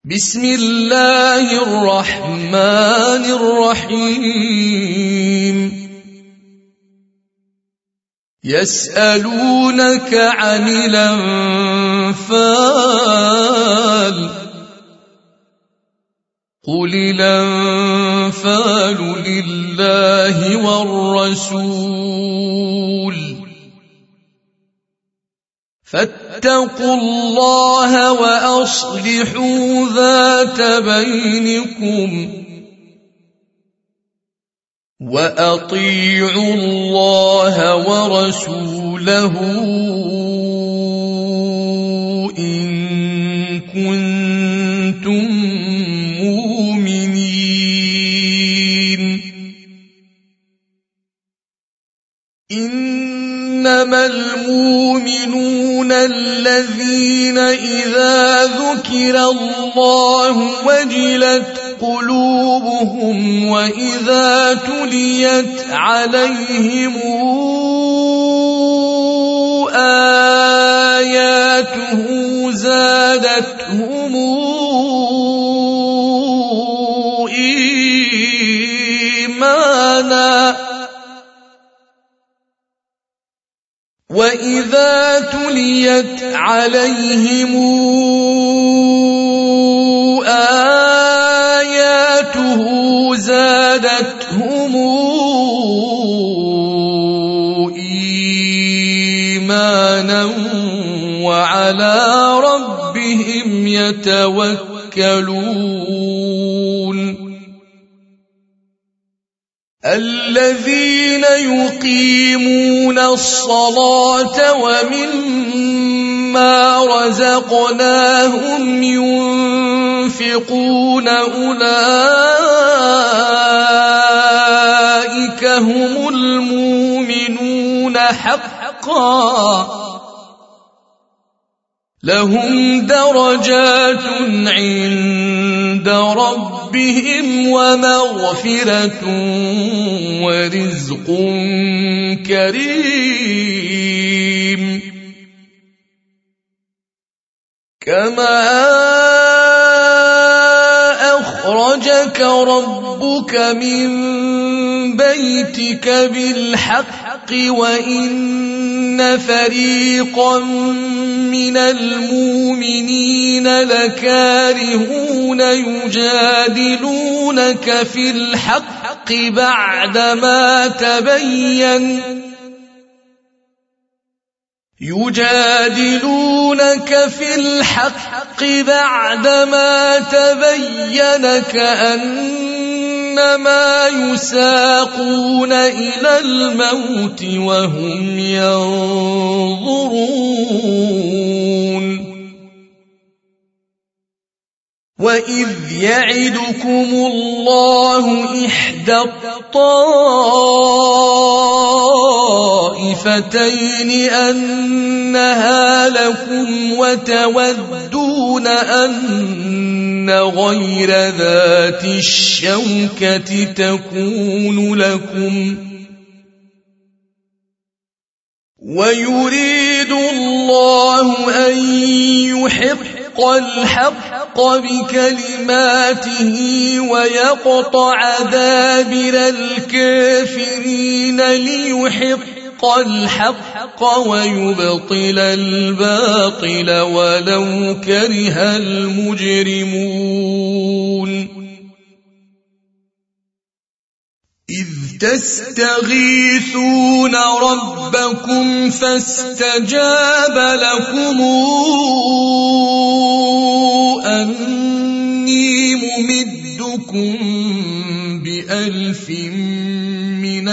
بسم الله الرحمن الرحيم يسألونك عن الأنفال قل الأنفال لله والرسول فاتقوا الله وأصلحوا ذات بينكم وأطيعوا الله ورسوله إن كنتم مؤمنين إنما المؤمنون الذين إذا ذكر الله وجلت قلوبهم وإذا تليت عليهم آياته زادتهم إيمانا وإذا تليت عليهم آياته زادتهم إيمانا وعلى ربهم يتوكلون الذين يقيمون الصلاة ومما رزقناهم ينفقون أولئك هم المؤمنون حقا لهم درجات عند ربهم ومغفرة ورزق كريم كما أخرجك ربك من بيتك بالحق وإن فريقا من المؤمنين لكارهون يجادلونك في الحق بعدما تبين كأنما يساقون إلى الموت وهم ينظرون وإذ يعدكم الله إحدى الطائفتين أنها لكم وتودون أن غير ذات الشوكة تكون لكم ويريد الله أن يحق الحق بكلماته ويقطع دابر الكافرين ليحق الحق ويبطل الباطل ولو كره المجرمون إذ تستغيثون ربكم فاستجاب لكم أني ممدكم ب1000 من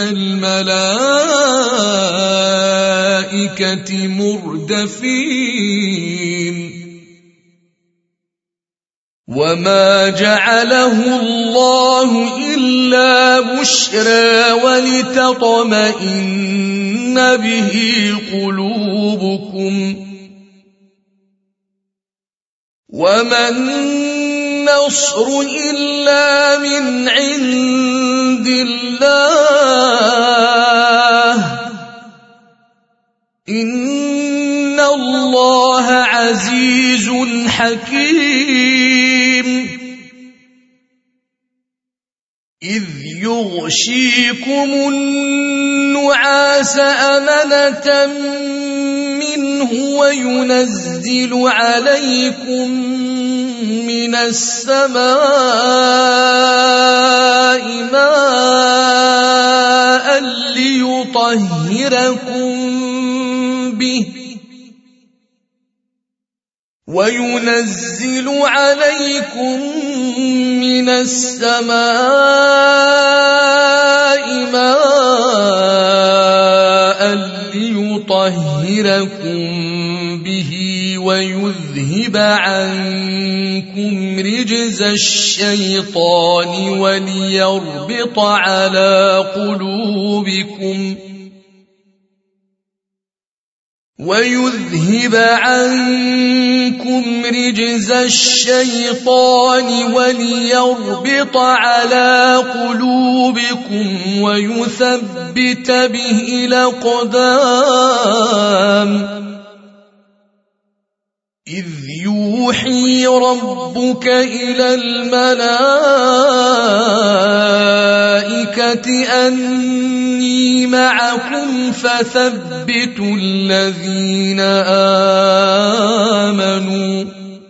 الملائكة مردفين وما جعله الله إلا بشرى ولتطمئن به قلوبكم وما النصر إلا من عند الله إن الله عزيز حكيم إذ يغشيكم النعاس أمنة منه وينزل عليكم من السماء ماء ليطهركم به ويذهب عنكم رجز الشيطان وليربط على قلوبكم ويثبت به الأقدام إذ يوحي ربك إلى الملائكة أني معكم فثبتوا الذين آمنوا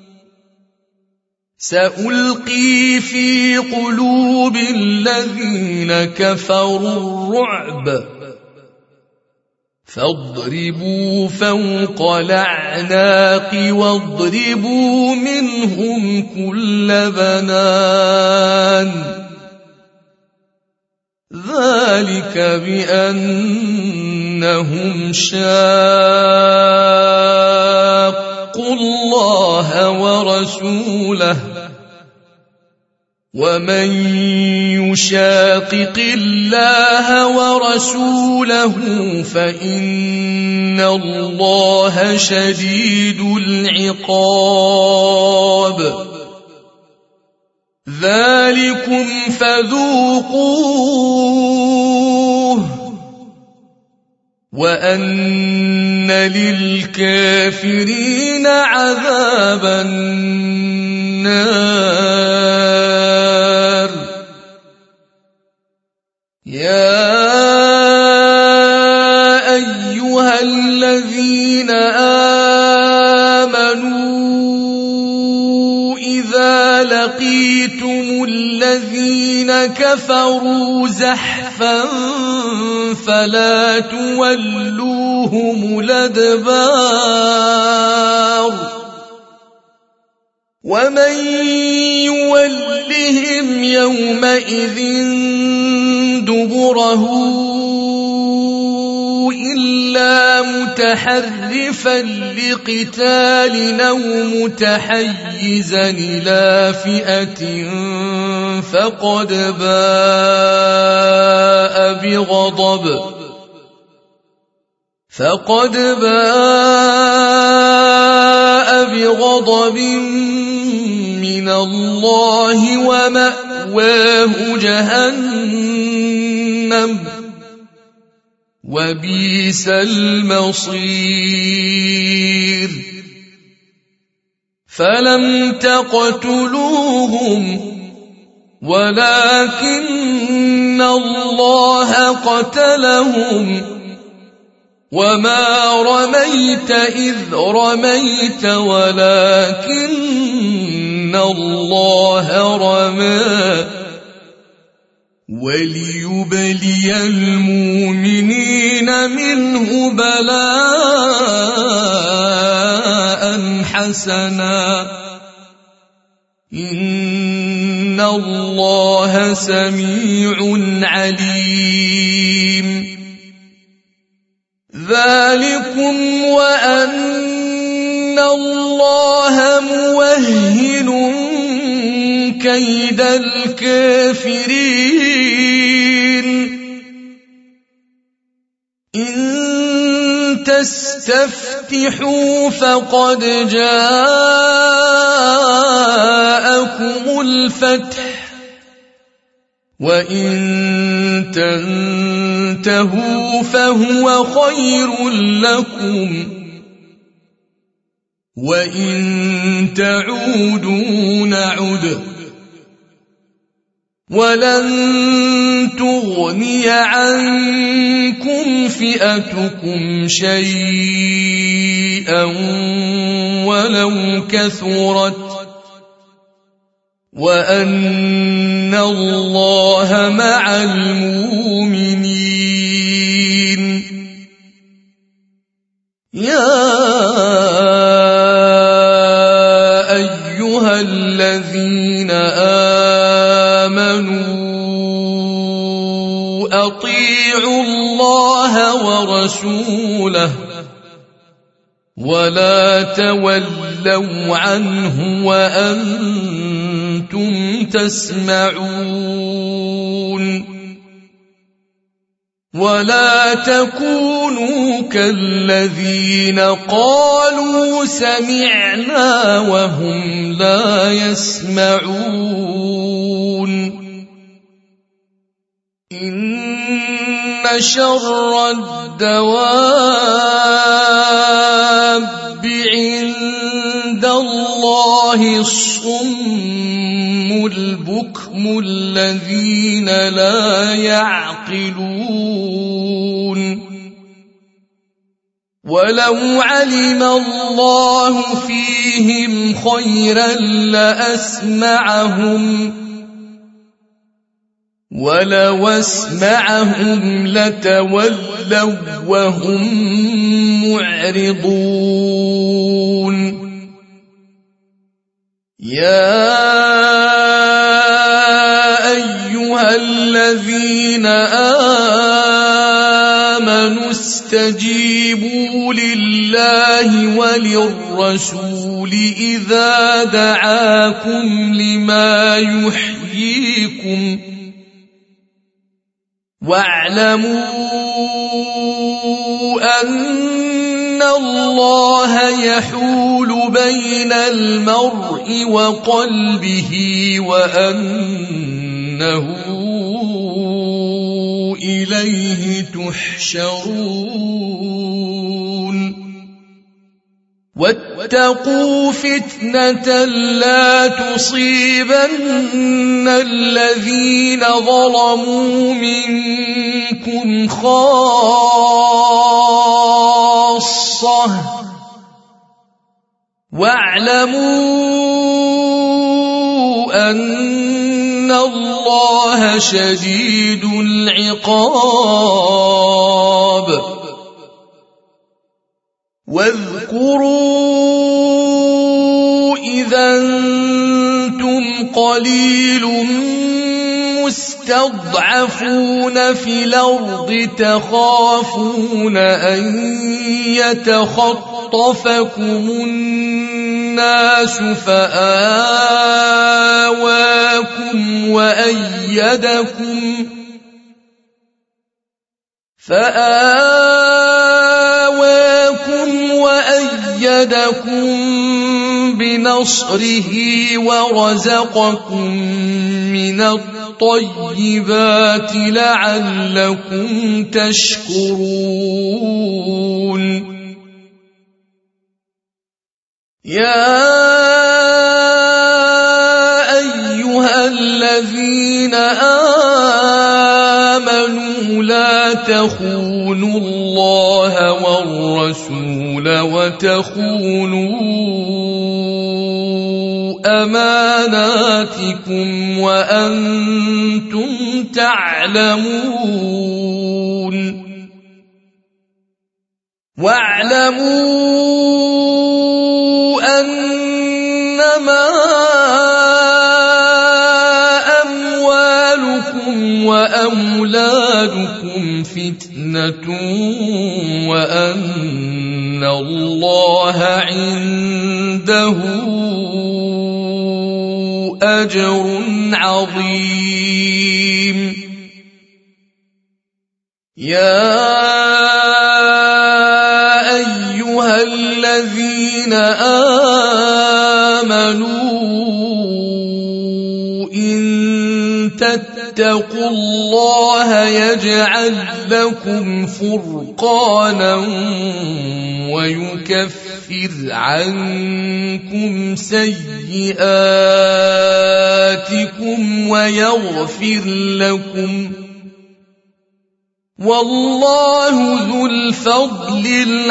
سألقي في قلوب الذين كفروا الرعب فاضربوا فوق الأعناق واضربوا منهم كل بنان ذلك بأنهم شاقوا الله ورسوله ومن يشاقق الله ورسوله فإن الله شديد العقاب ذلكم فذوقوه وأن للكافرين عذاب النار يا أيها الذين آمنوا إذا لقيتم الذين كفروا زحفا فلا تولوهم الأدبار ومن يولهم يومئذ دبره إلا متحرفا لقتال أو متحيزا إلى فئة فقد باء بغضب من الله ومأواه جهنم وبئس المصير فلم تقتلوهم ولكن الله قتلهم وما رميت إذ رميت ولكن الله رمى وليبلي المؤمنين منه بلاء حسنا إن الله سميع عليم ذلكم وأن الله موهن كيد الكافرين إن تستفتحوا فقد جاءكم الفتح وإن تنتهوا فهو خير لكم وإن تعودوا نعد ولن تغني عنكم فئتكم شيئا ولو كثرت وأن الله مع المؤمنين. يا أيها الذين آمنوا أطيعوا الله ورسوله ولا تولوا عنه وأنتم تسمعون. ولا تكونوا كالذين قالوا سمعنا وهم لا يسمعون. إن شر الدواب عند الله الصم البكم الذين لا يعقلون. ولو علم الله فيهم خيرا لأسمعهم ولو أسمعهم لتولوا وهم معرضون. يا أيها الذين آمنوا استجيبوا لله وللرسول إذا دعاكم لما يحييكم واعلموا أن الله يحول بين المرء وقلبه وأنه إليه تحشرون. واتقوا فتنة لا تصيبن الذين ظلموا منكم خاصة واعلموا أن الله شديد العقاب. واذكروا إذا أنتم قليل مستضعفون في الأرض تخافون أن يتخطفكم الناس فآواكم وأيدكم بنصره ورزقكم من الطيبات لعلكم تشكرون. يا أيها الذين آمنوا لا تخونوا الله والرسول وتخونوا أماناتكم وأنتم تعلمون. واعلموا أنما أموالكم وأولادكم فتنة وأن الله عنده أجر عظيم. يا أيها الذين آمنوا إن تتقوا الله يجعل لكم فرقانا ويكفر عنكم سيئاتكم ويغفر لكم، والله ذو الفضل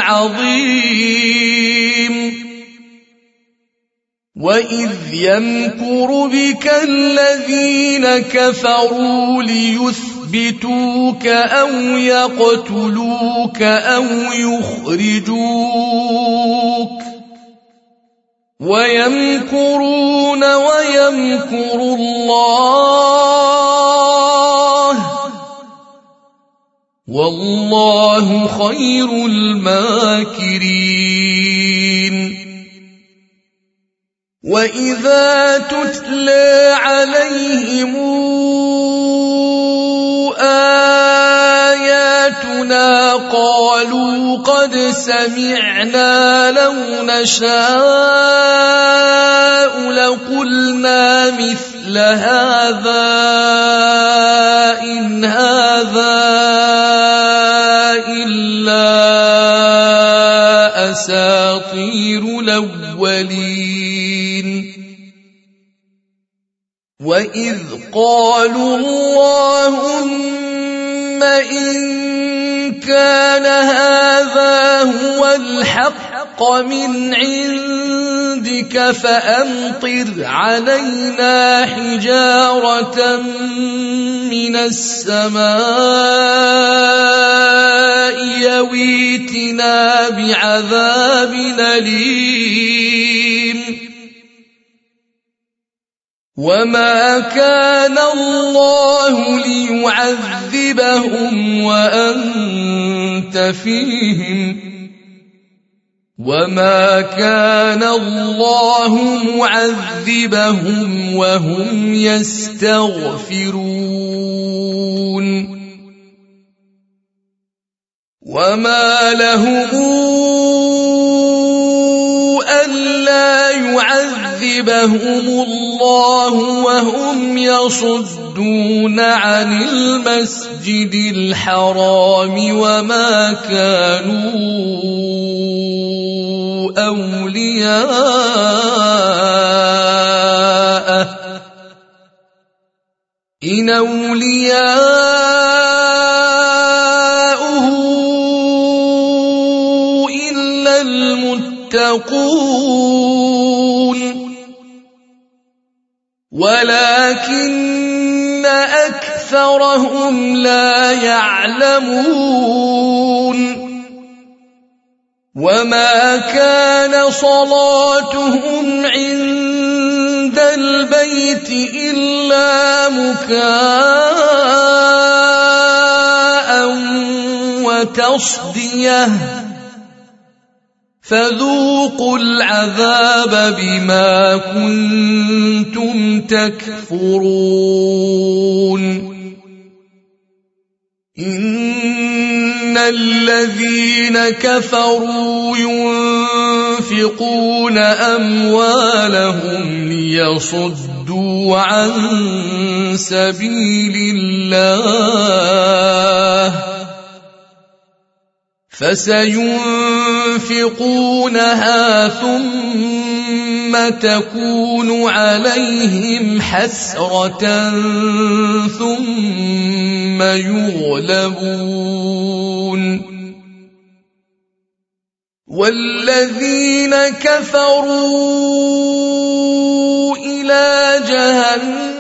العظيم. وإذ يمكر بك الذين كفروا ليثبتوك أو يقتلوك أو يخرجوك، ويمكرون ويمكر الله، والله خير الماكرين. وإذا تتلى عليهم آياتنا قالوا قد سمعنا لو نشاء لقلنا مثل هذا إن هذا إلا أساطير الأولين. وإذ قالوا اللهم إن كان هذا هو الحق من عندك فأمطر علينا حجارة من السماء يويتنا بعذاب أليم. وما كان الله ليعذبهم وأنت فيهم، وما كان الله معذبهم وهم يستغفرون. وما لهم ألا يعذبهم الله وهم يصدون عن المسجد الحرام وما كانوا أولياءه إن أولياؤه إلا المتقون ولكن أكثرهم لا يعلمون. وما كان صلاتهم عند البيت إلا مكاء وتصدية فذوقوا العذاب بما كنتم تكفرون. إن الذين كفروا ينفقون أموالهم ليصدوا عن سبيل الله فسينفقونها ثم تكون عليهم حسرة ثم يغلبون. والذين كفروا إلى جهنم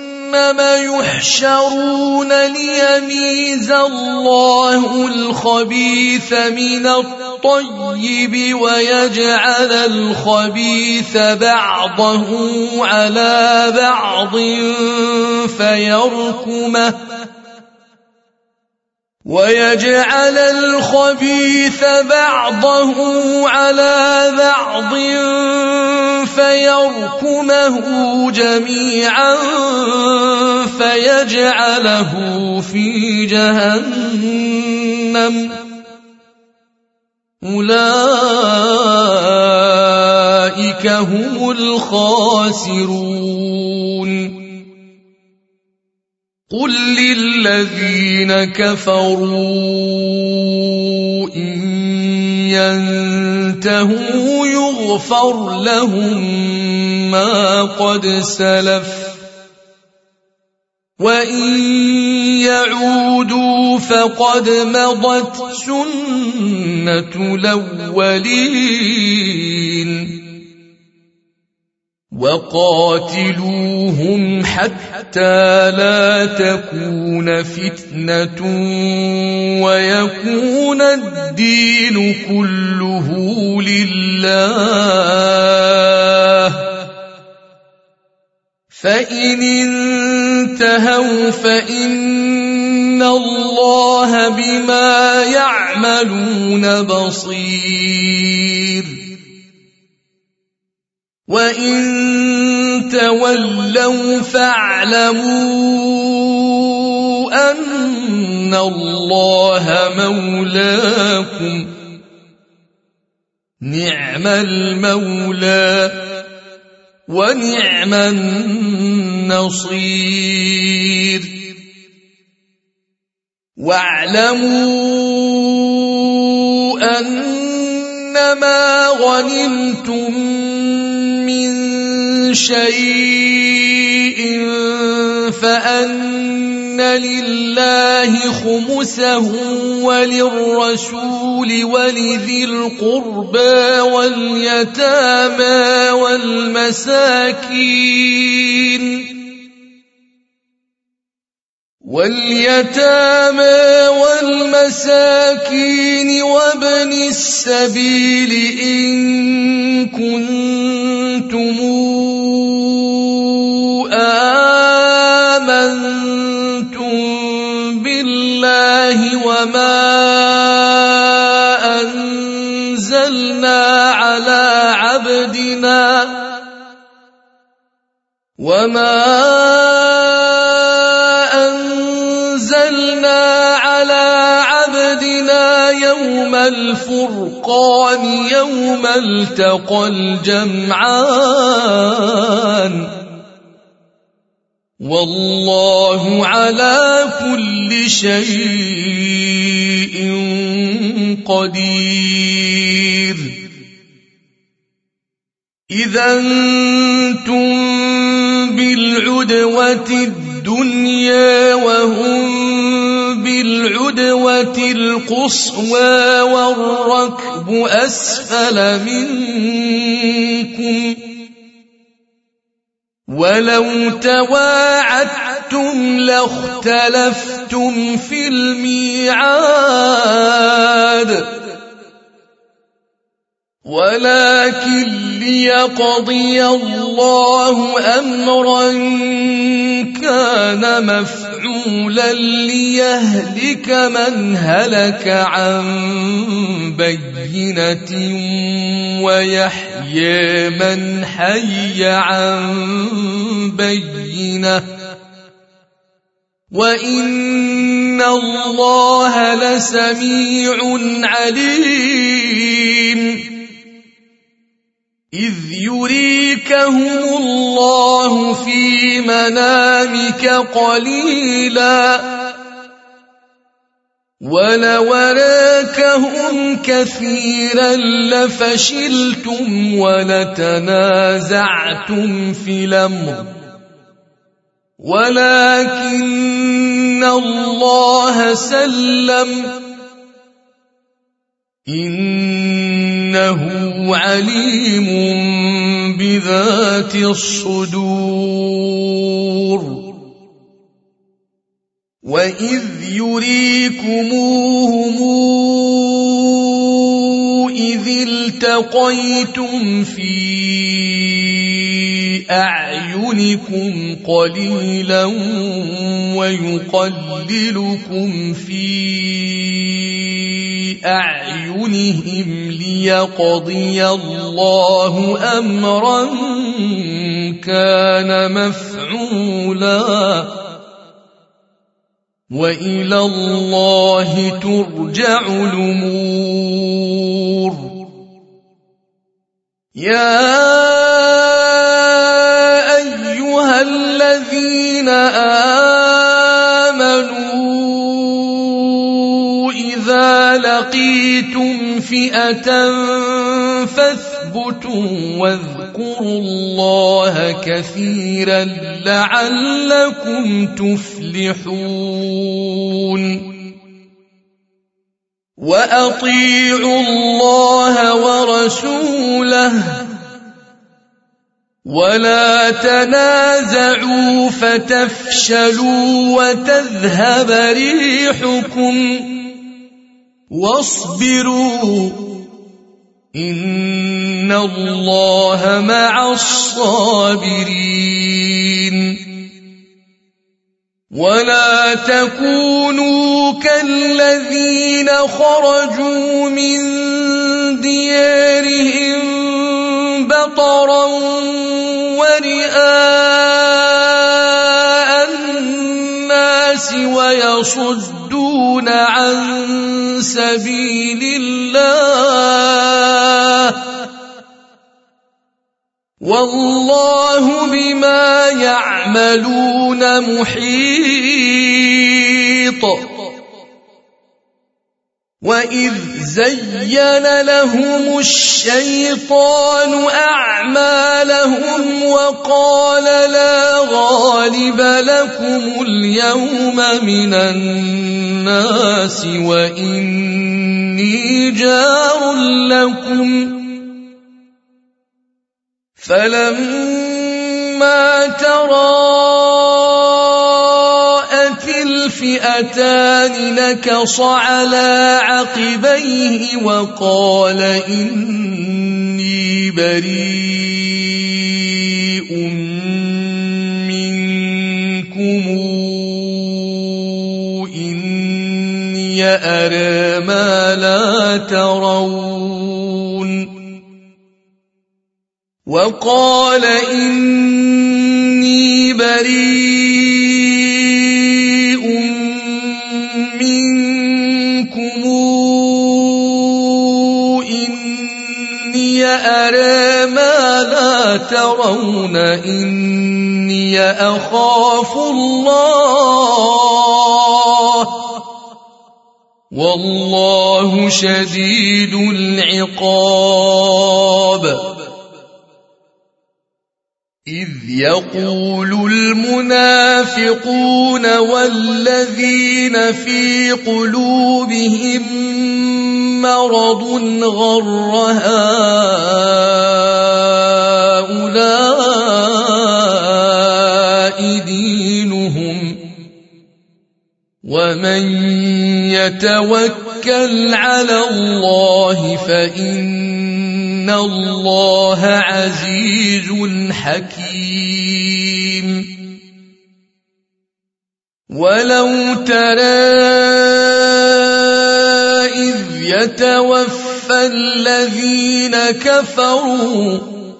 يحشرون ليميز الله الخبيث من الطيب ويجعل الخبيث بعضه على بعض فيركمه جميعا فيجعله في جهنم أولئك هم الخاسرون. قل للذين كفروا إن ينتهوا يغفر لهم ما قد سلف وإن يعودوا فقد مضت سنة الأولين وقاتلوهم حتى لا تكون فتنة ويكون الدين كله لله فإن انتهوا فإن الله بما يعملون بصير وإن تولوا فاعلموا أن الله مولاكم نعم المولى ونعم النصير واعلموا أنما غنمتم من شيء فأن لله خمسه وللرسول ولذي القربى واليتامى والمساكين وابن السبيل إن كنتم آمنتم بالله وما أنزلنا على عبدنا يوم الفرقان يوم التقى الجمعان والله على كل شيء قدير إذا أنتم بالعدوة الدنيا وهم بالعدوة القصوى والركب أسفل منكم ولو تواعدتم لاختلفتم في الميعاد ولكن ليقضي الله أمرا كان مفعولا ليهلك من هلك عن بينة ويحيى من حي عن بينة وإن الله لسميع عليم إذ يريكهم الله في منامك قليلا ولو أراكهم كثيرا لفشلتم ولتنازعتم في الأمر ولكن الله سلم إنه عليم بذات الصدور وإذ يريكموهم إذ التقيتم في أعينكم قليلا ويقللكم في أعينهم ليقضي الله أمرا كان مفعولا وإلى الله ترجع الأمور يا أيها الذين آمنوا إذا لقيتم فئة فاثبتوا فاثبتوا واذكروا الله كثيرا لعلكم تفلحون وأطيعوا الله ورسوله ولا تنازعوا فتفشلوا وتذهب ريحكم واصبروا إن الله مع الصابرين ولا تكونوا كالذين خرجوا من ديارهم بطرا ورئاء الناس ويصدون عن سبيل الله والله بما يعملون محيط وإذ زين لهم الشيطان أعمالهم وقال لا غالب لكم اليوم من الناس وإني جار لكم فلما تراءت الفئتان نكص على عقبيه وقال إني بريء منكم إني أرى ما لا ترون وقال إني بريء منكم إني أرى ما لا ترون إني أخاف الله والله شديد العقاب إذ يقول المنافقون والذين في قلوبهم مرض غر هؤلاء دينهم ومن يتوكل على الله فإن الله عزيز حكيم ولو ترى إذ يتوفى الذين كفروا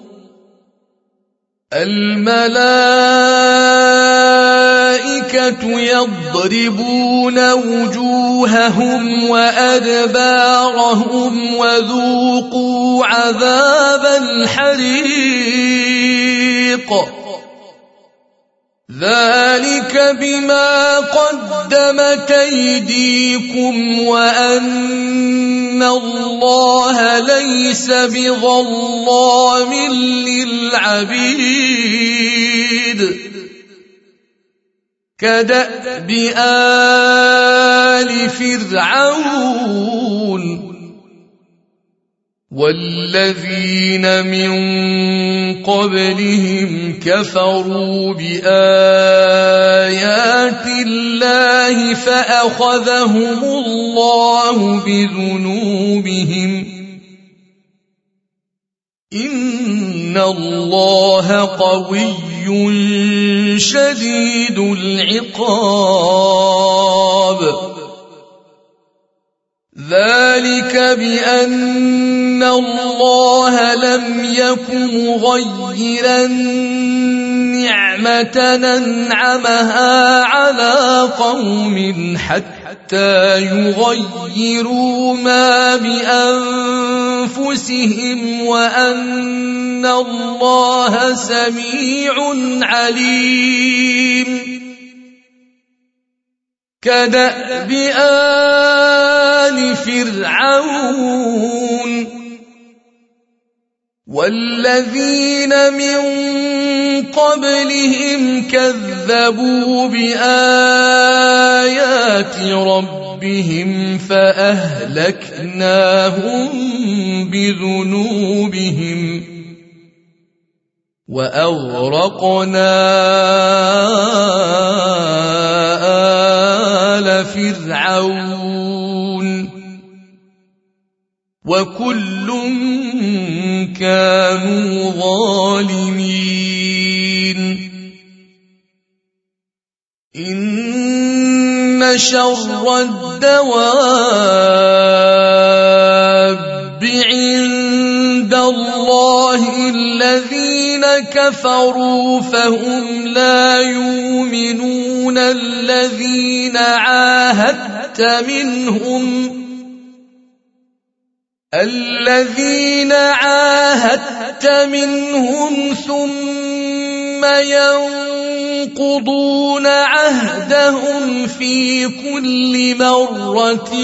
الملائكة يضربون وجوههم وأدبارهم وذوقوا عذاب الحريق ذلك بما قدمت أيديكم وأن الله ليس بظلام للعبيد كدأب آل فرعون والذين من قبلهم كفروا بآيات الله فأخذهم الله بذنوبهم إن الله قوي شديد العقاب ذلك بأن الله لم يك مغيرا نعمة أنعمها على قوم حتى يغيروا ما بأنفسهم وأن الله سميع عليم كدأب آل فرعون والذين من قبلهم كذبوا بآيات ربهم فأهلكناهم بذنوبهم وأغرقنا آل فرعون وكل كانوا ظالمين إن شر الدواب عند الله الذين كفروا فهم لا يؤمنون الذين عاهدت منهم ثم ينقضون عهدهم في كل مرة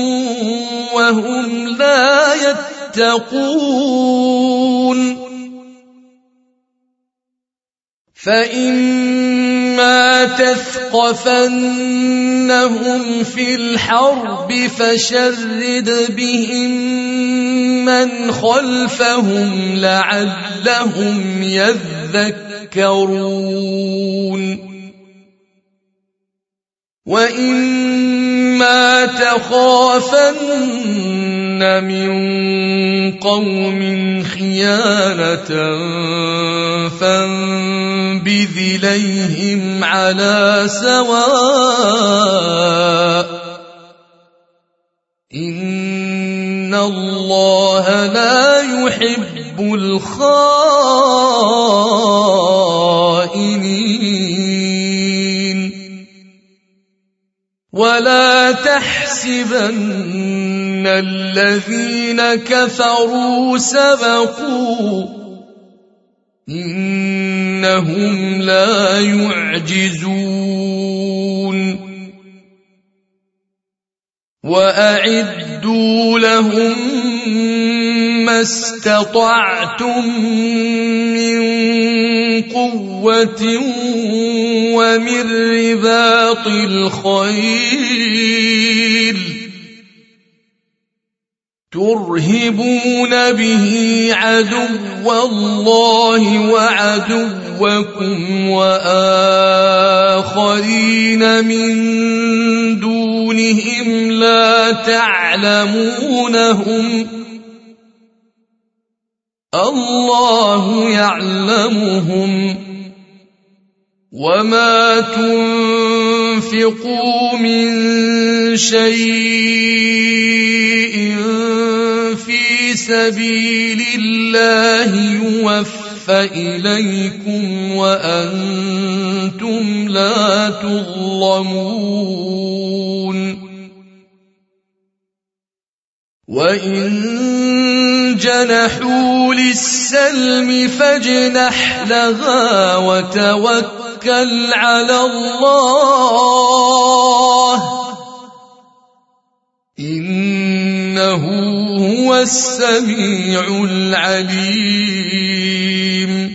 وهم لا يتقون فإما تثقفنهم في الحرب فشرد بهم من خلفهم لعلهم يذكرون وإما تخافن من قوم خيانة فانبذ إليهم على سواء إن الله لا يحب الخائنين ولا تحسبن الذين كفروا سبقوا إنهم لا يعجزون وأعدوا لهم ما استطعتم من قوة ومن رباط الخيل ترهبون به عدو الله وعدوكم وآخرين من دونهم لا تعلمونهم الله يعلمهم وما تنفقوا من شيء في سبيل الله يوفى إليكم وأنتم لا تظلمون وإن جنحوا للسلم فاجنح لها وتوكل على الله إنه هو السميع العليم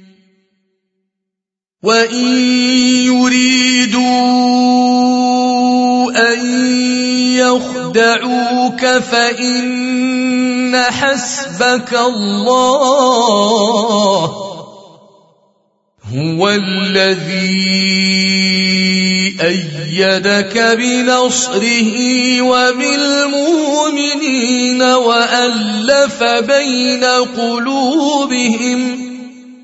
وإن يريدوا أن يخدعوك فإن حسبك الله هو الذي أيدك بنصره وبالمؤمنين وألف بين قلوبهم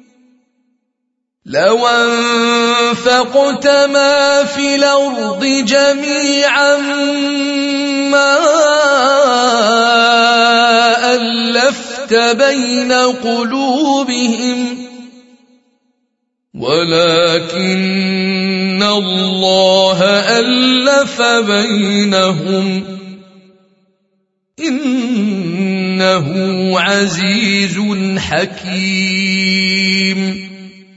لو أنفقت ما في الأرض جميعا ما ألفت بين قلوبهم ولكن الله ألف بينهم إنه عزيز حكيم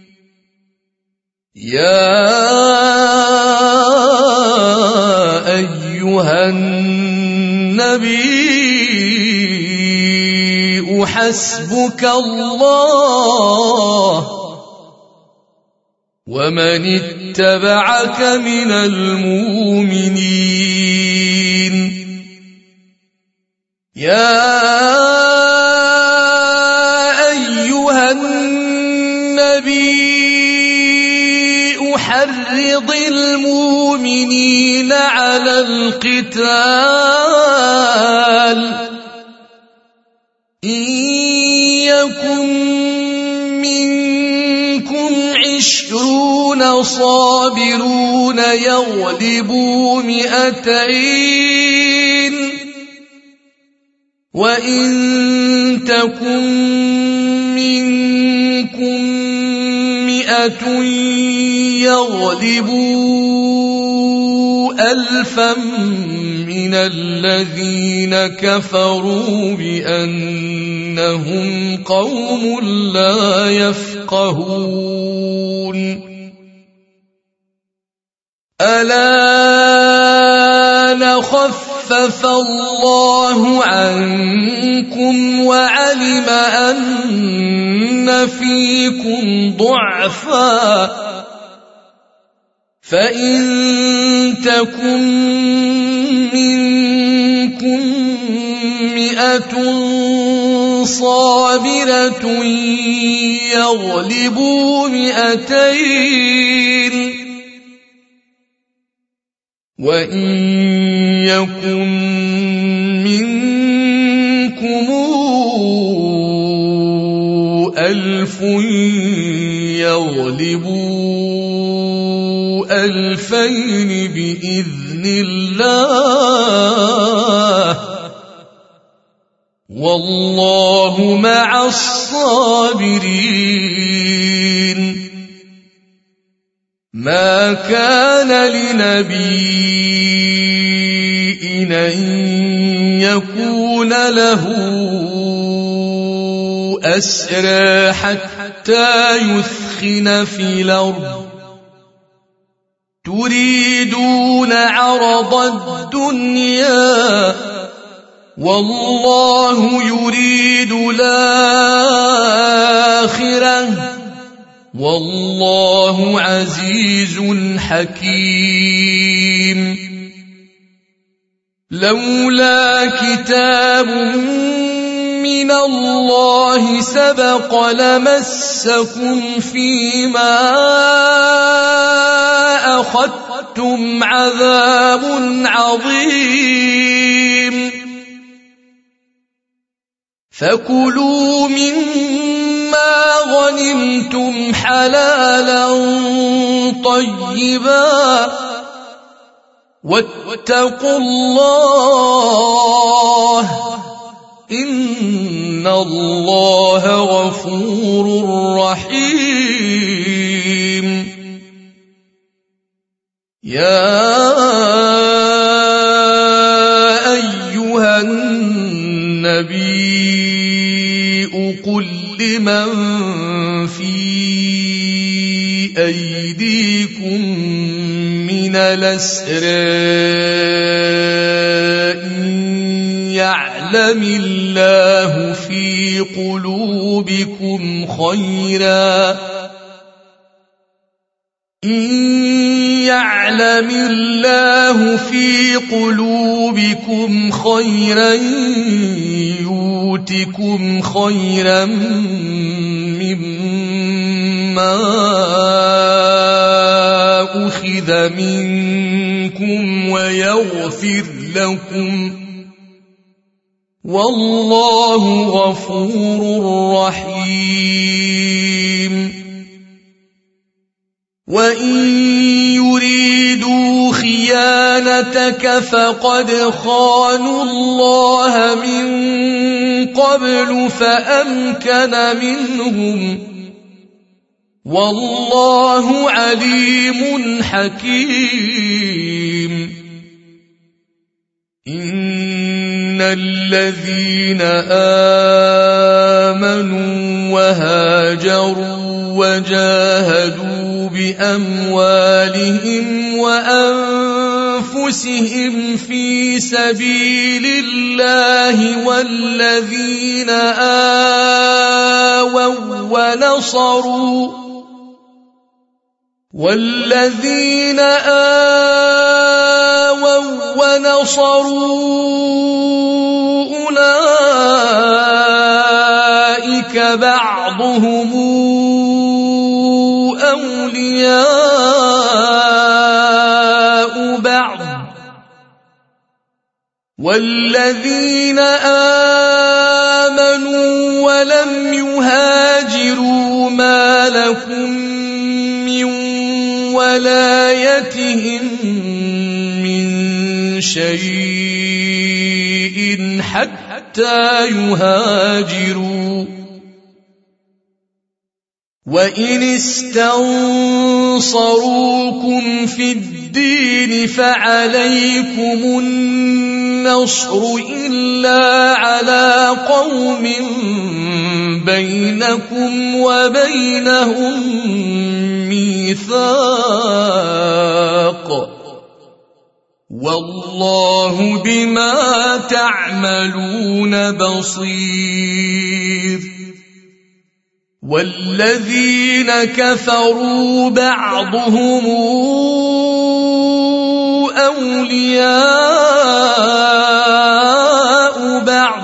يا أيها النبي حسبك الله ومن اتبعك من المؤمنين يا أيها النبي حرض المؤمنين على القتال إن يكن منكم 20 صابرون يغلبوا 200 وإن تكن منكم 100 يغلبوا 1000 من الذين كفروا بأنهم قوم لا يفقهون الآن خفف الله عنكم وعلم أن فيكم ضعفا فإن تكن منكم 100 صابرة يغلبوا 200 وإن يكن منكم 1000 يغلبوا 2000 بإذن الله والله مع الصابرين ما كان لنبي أن يكون له أسرى حتى يثخن في الأرض تريدون عرض الدنيا والله يريد الآخرة والله عزيز حكيم لولا كتاب من الله سبق لمسكم فيما أخذتم عذاب عظيم فكلوا مما غنمتم حلالا طيبا واتقوا الله إن الله غفور رحيم يا أيها النبي قل لمن في أيديكم من الأسرى إن يعلم الله في قلوبكم خيرا يعلم الله في قلوبكم خيرا يؤتكم خيرا مما أخذ منكم ويغفر لكم والله غفور رحيم وإن يريدوا خيانتك فقد خانوا الله من قبل فأمكن منهم والله عليم حكيم إن الذين آمنوا وهاجروا وجاهدوا بأموالهم وأنفسهم أنفسهم في سبيل الله والذين آووا ونصروا أولئك بعضهم أولياء بعض والذين آمنوا ولم يهاجروا ما لكم من ولايتهم من شيء حتى يهاجروا وإن استنصروكم في الدين فعليكم النصر إلا على قوم بينكم وبينهم ميثاق والله بما تعملون بصير والذين كفروا بعضهم أولياء بعض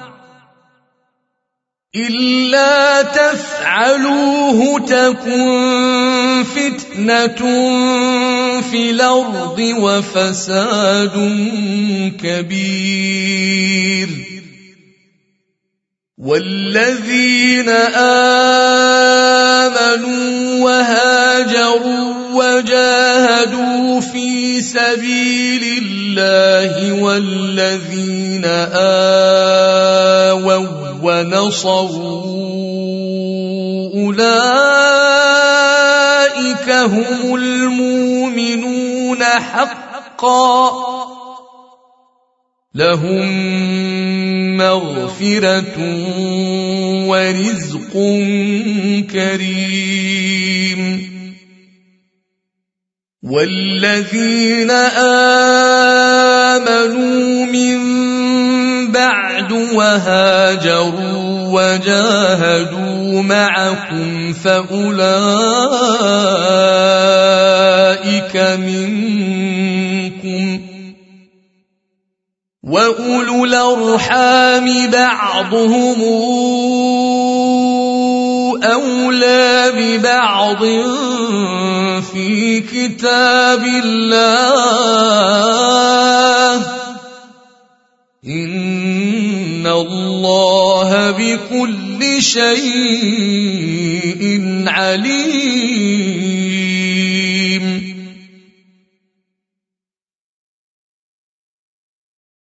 إلا تفعلوه تكن فتنة في الأرض وفساد كبير والذين آمنوا وهاجروا وجاهدوا في سبيل الله والذين آووا ونصروا أولئك هم المؤمنون حقا لهم مغفرة ورزق كريم والذين آمنوا من بعد وهاجروا وجاهدوا معكم فأولئك منكم وأولو الأرحام بعضهم أولى ببعض في كتاب الله إن الله بكل شيء عليم